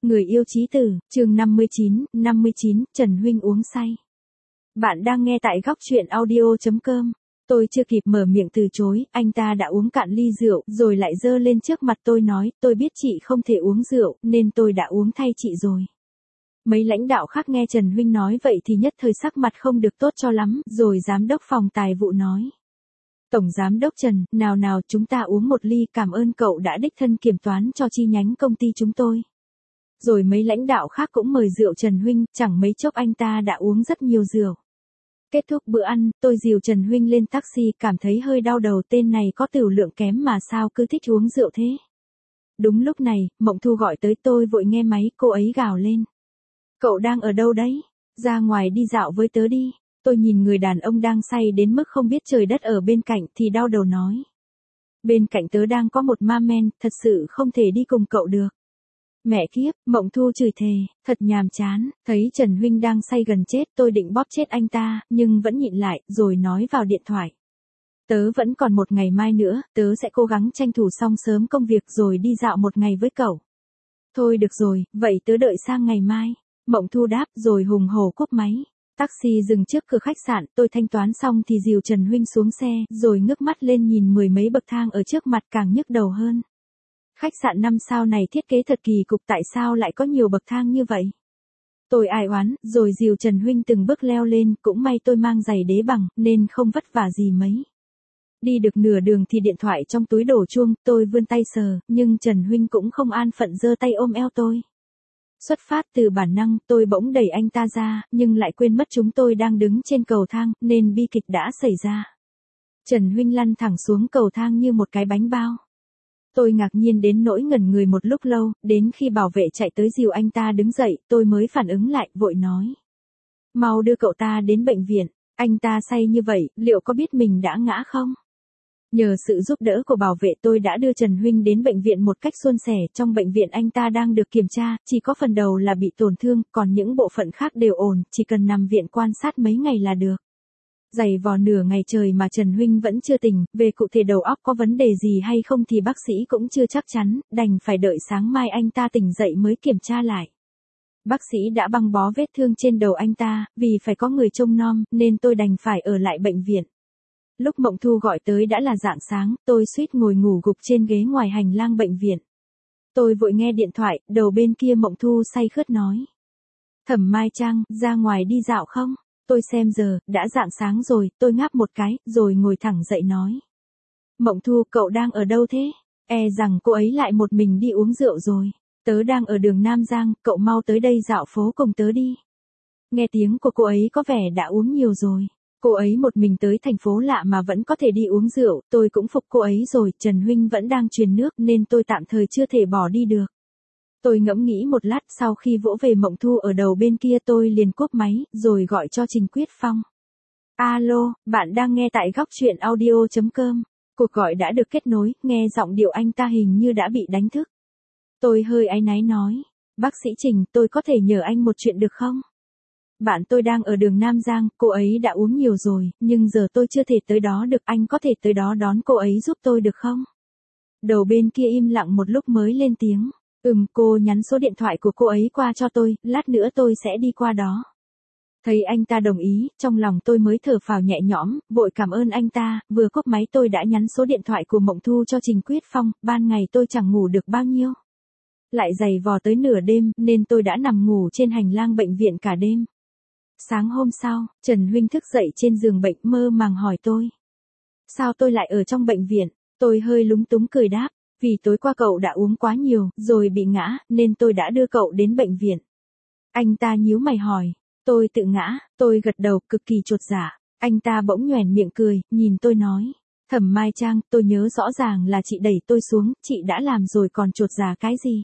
Người yêu chí tử, chương 59, Trần Huynh uống say. Bạn đang nghe tại góc truyện audio.com. Tôi chưa kịp mở miệng từ chối, anh ta đã uống cạn ly rượu, rồi lại giơ lên trước mặt tôi nói, tôi biết chị không thể uống rượu, nên tôi đã uống thay chị rồi. Mấy lãnh đạo khác nghe Trần Huynh nói vậy thì nhất thời sắc mặt không được tốt cho lắm, rồi giám đốc phòng tài vụ nói. Tổng giám đốc Trần, nào chúng ta uống một ly, cảm ơn cậu đã đích thân kiểm toán cho chi nhánh công ty chúng tôi. Rồi mấy lãnh đạo khác cũng mời rượu Trần Huynh, chẳng mấy chốc anh ta đã uống rất nhiều rượu. Kết thúc bữa ăn, tôi dìu Trần Huynh lên taxi, cảm thấy hơi đau đầu, tên này có tửu lượng kém mà sao cứ thích uống rượu thế. Đúng lúc này, Mộng Thu gọi tới, tôi vội nghe máy, cô ấy gào lên. Cậu đang ở đâu đấy? Ra ngoài đi dạo với tớ đi. Tôi nhìn người đàn ông đang say đến mức không biết trời đất ở bên cạnh thì đau đầu nói. Bên cạnh tớ đang có một ma men, thật sự không thể đi cùng cậu được. Mẹ kiếp, Mộng Thu chửi thề, thật nhàm chán, thấy Trần Huynh đang say gần chết, tôi định bóp chết anh ta, nhưng vẫn nhịn lại, rồi nói vào điện thoại. Tớ vẫn còn một ngày mai nữa, tớ sẽ cố gắng tranh thủ xong sớm công việc rồi đi dạo một ngày với cậu. Thôi được rồi, vậy tớ đợi sang ngày mai. Mộng Thu đáp rồi hùng hổ cúp máy. Taxi dừng trước cửa khách sạn, tôi thanh toán xong thì dìu Trần Huynh xuống xe, rồi ngước mắt lên nhìn mười mấy bậc thang ở trước mặt càng nhức đầu hơn. Khách sạn 5 sao này thiết kế thật kỳ cục, tại sao lại có nhiều bậc thang như vậy? Tôi ai oán, rồi dìu Trần Huynh từng bước leo lên, cũng may tôi mang giày đế bằng, nên không vất vả gì mấy. Đi được nửa đường thì điện thoại trong túi đổ chuông, tôi vươn tay sờ, nhưng Trần Huynh cũng không an phận giơ tay ôm eo tôi. Xuất phát từ bản năng, tôi bỗng đẩy anh ta ra, nhưng lại quên mất chúng tôi đang đứng trên cầu thang, nên bi kịch đã xảy ra. Trần Huynh lăn thẳng xuống cầu thang như một cái bánh bao. Tôi ngạc nhiên đến nỗi ngẩn người một lúc lâu, đến khi bảo vệ chạy tới dìu anh ta đứng dậy, tôi mới phản ứng lại, vội nói. Mau đưa cậu ta đến bệnh viện, anh ta say như vậy, liệu có biết mình đã ngã không? Nhờ sự giúp đỡ của bảo vệ tôi đã đưa Trần Huynh đến bệnh viện một cách suôn sẻ, trong bệnh viện anh ta đang được kiểm tra, chỉ có phần đầu là bị tổn thương, còn những bộ phận khác đều ổn, chỉ cần nằm viện quan sát mấy ngày là được. Giày vò nửa ngày trời mà Trần Huynh vẫn chưa tỉnh, về cụ thể đầu óc có vấn đề gì hay không thì bác sĩ cũng chưa chắc chắn, đành phải đợi sáng mai anh ta tỉnh dậy mới kiểm tra lại. Bác sĩ đã băng bó vết thương trên đầu anh ta, vì phải có người trông nom, nên tôi đành phải ở lại bệnh viện. Lúc Mộng Thu gọi tới đã là rạng sáng, tôi suýt ngồi ngủ gục trên ghế ngoài hành lang bệnh viện. Tôi vội nghe điện thoại, đầu bên kia Mộng Thu say khướt nói. Thẩm Mai Trang, ra ngoài đi dạo không? Tôi xem giờ, đã rạng sáng rồi, tôi ngáp một cái, rồi ngồi thẳng dậy nói. Mộng Thu, cậu đang ở đâu thế? E rằng cô ấy lại một mình đi uống rượu rồi. Tớ đang ở đường Nam Giang, cậu mau tới đây dạo phố cùng tớ đi. Nghe tiếng của cô ấy có vẻ đã uống nhiều rồi. Cô ấy một mình tới thành phố lạ mà vẫn có thể đi uống rượu, tôi cũng phục cô ấy rồi, Trần Huynh vẫn đang truyền nước nên tôi tạm thời chưa thể bỏ đi được. Tôi ngẫm nghĩ một lát, sau khi vỗ về Mộng Thu ở đầu bên kia tôi liền cúp máy, rồi gọi cho Trình Quyết Phong. Alo, bạn đang nghe tại góc truyện audio.com. Cuộc gọi đã được kết nối, nghe giọng điệu anh ta hình như đã bị đánh thức. Tôi hơi áy náy nói. Bác sĩ Trình, tôi có thể nhờ anh một chuyện được không? Bạn tôi đang ở đường Nam Giang, cô ấy đã uống nhiều rồi, nhưng giờ tôi chưa thể tới đó được, anh có thể tới đó đón cô ấy giúp tôi được không? Đầu bên kia im lặng một lúc mới lên tiếng. Cô nhắn số điện thoại của cô ấy qua cho tôi, lát nữa tôi sẽ đi qua đó. Thấy anh ta đồng ý, trong lòng tôi mới thở phào nhẹ nhõm, vội cảm ơn anh ta, vừa cúp máy tôi đã nhắn số điện thoại của Mộng Thu cho Trình Quyết Phong, ban ngày tôi chẳng ngủ được bao nhiêu. Lại giày vò tới nửa đêm, nên tôi đã nằm ngủ trên hành lang bệnh viện cả đêm. Sáng hôm sau, Trần Huynh thức dậy trên giường bệnh mơ màng hỏi tôi. Sao tôi lại ở trong bệnh viện? Tôi hơi lúng túng cười đáp. Vì tối qua cậu đã uống quá nhiều, rồi bị ngã, nên tôi đã đưa cậu đến bệnh viện. Anh ta nhíu mày hỏi. Tôi tự ngã, tôi gật đầu cực kỳ chột dạ. Anh ta bỗng nhoẻn miệng cười, nhìn tôi nói. Thẩm Mai Trang, tôi nhớ rõ ràng là chị đẩy tôi xuống, chị đã làm rồi còn chột dạ cái gì?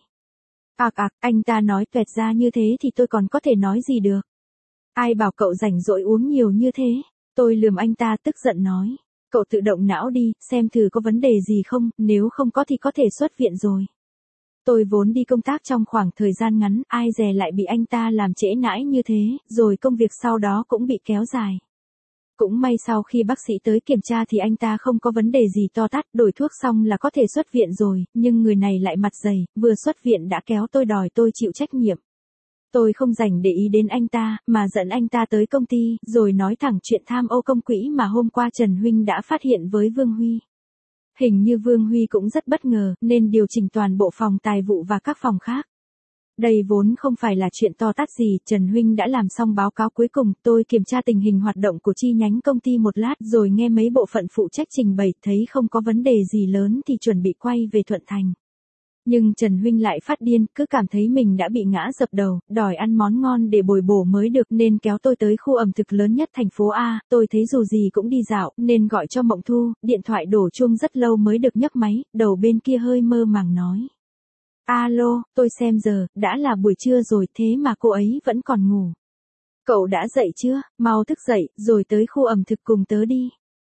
Anh ta nói tuẹt ra như thế thì tôi còn có thể nói gì được? Ai bảo cậu rảnh rỗi uống nhiều như thế? Tôi lườm anh ta tức giận nói. Cậu tự động não đi, xem thử có vấn đề gì không, nếu không có thì có thể xuất viện rồi. Tôi vốn đi công tác trong khoảng thời gian ngắn, ai dè lại bị anh ta làm trễ nãi như thế, rồi công việc sau đó cũng bị kéo dài. Cũng may sau khi bác sĩ tới kiểm tra thì anh ta không có vấn đề gì to tát, đổi thuốc xong là có thể xuất viện rồi, nhưng người này lại mặt dày, vừa xuất viện đã kéo tôi đòi tôi chịu trách nhiệm. Tôi không dành để ý đến anh ta, mà dẫn anh ta tới công ty, rồi nói thẳng chuyện tham ô công quỹ mà hôm qua Trần Huynh đã phát hiện với Vương Huy. Hình như Vương Huy cũng rất bất ngờ, nên điều chỉnh toàn bộ phòng tài vụ và các phòng khác. Đây vốn không phải là chuyện to tát gì, Trần Huynh đã làm xong báo cáo cuối cùng, tôi kiểm tra tình hình hoạt động của chi nhánh công ty một lát rồi nghe mấy bộ phận phụ trách trình bày, thấy không có vấn đề gì lớn thì chuẩn bị quay về Thuận Thành. Nhưng Trần Huynh lại phát điên, cứ cảm thấy mình đã bị ngã dập đầu, đòi ăn món ngon để bồi bổ mới được nên kéo tôi tới khu ẩm thực lớn nhất thành phố A, tôi thấy dù gì cũng đi dạo, nên gọi cho Mộng Thu, điện thoại đổ chuông rất lâu mới được nhấc máy, đầu bên kia hơi mơ màng nói. Alo, tôi xem giờ, đã là buổi trưa rồi thế mà cô ấy vẫn còn ngủ. Cậu đã dậy chưa, mau thức dậy, rồi tới khu ẩm thực cùng tớ đi.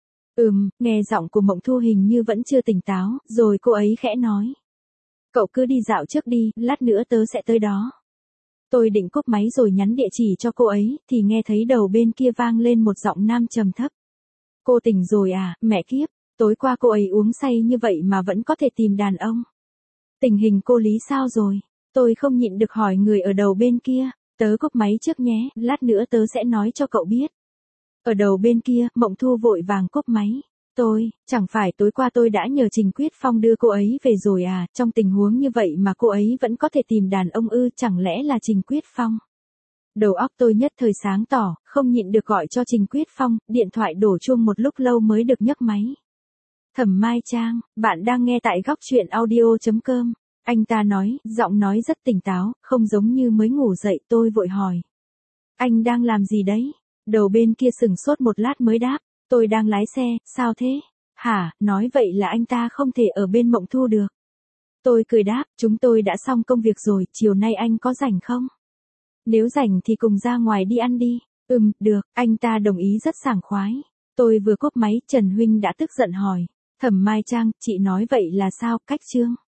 Nghe giọng của Mộng Thu hình như vẫn chưa tỉnh táo, rồi cô ấy khẽ nói. Cậu cứ đi dạo trước đi, lát nữa tớ sẽ tới đó. Tôi định cúp máy rồi nhắn địa chỉ cho cô ấy, thì nghe thấy đầu bên kia vang lên một giọng nam trầm thấp. Cô tỉnh rồi à, mẹ kiếp, tối qua cô ấy uống say như vậy mà vẫn có thể tìm đàn ông. Tình hình cô Lý sao rồi? Tôi không nhịn được hỏi người ở đầu bên kia, tớ cúp máy trước nhé, lát nữa tớ sẽ nói cho cậu biết. Ở đầu bên kia, Mộng Thu vội vàng cúp máy. Chẳng phải tối qua tôi đã nhờ Trình Quyết Phong đưa cô ấy về rồi à, trong tình huống như vậy mà cô ấy vẫn có thể tìm đàn ông ư, chẳng lẽ là Trình Quyết Phong? Đầu óc tôi nhất thời sáng tỏ, không nhịn được gọi cho Trình Quyết Phong, điện thoại đổ chuông một lúc lâu mới được nhấc máy. Thẩm Mai Trang, bạn đang nghe tại góc truyện audio.com. Anh ta nói, giọng nói rất tỉnh táo, không giống như mới ngủ dậy, tôi vội hỏi. Anh đang làm gì đấy? Đầu bên kia sừng sốt một lát mới đáp, tôi đang lái xe, sao thế? Hả, nói vậy là anh ta không thể ở bên Mộng Thu được. Tôi cười đáp, chúng tôi đã xong công việc rồi, chiều nay anh có rảnh không? Nếu rảnh thì cùng ra ngoài đi ăn đi. Được, anh ta đồng ý rất sảng khoái. Tôi vừa cúp máy, Trần Huynh đã tức giận hỏi. Thẩm Mai Trang, chị nói vậy là sao, cách chương?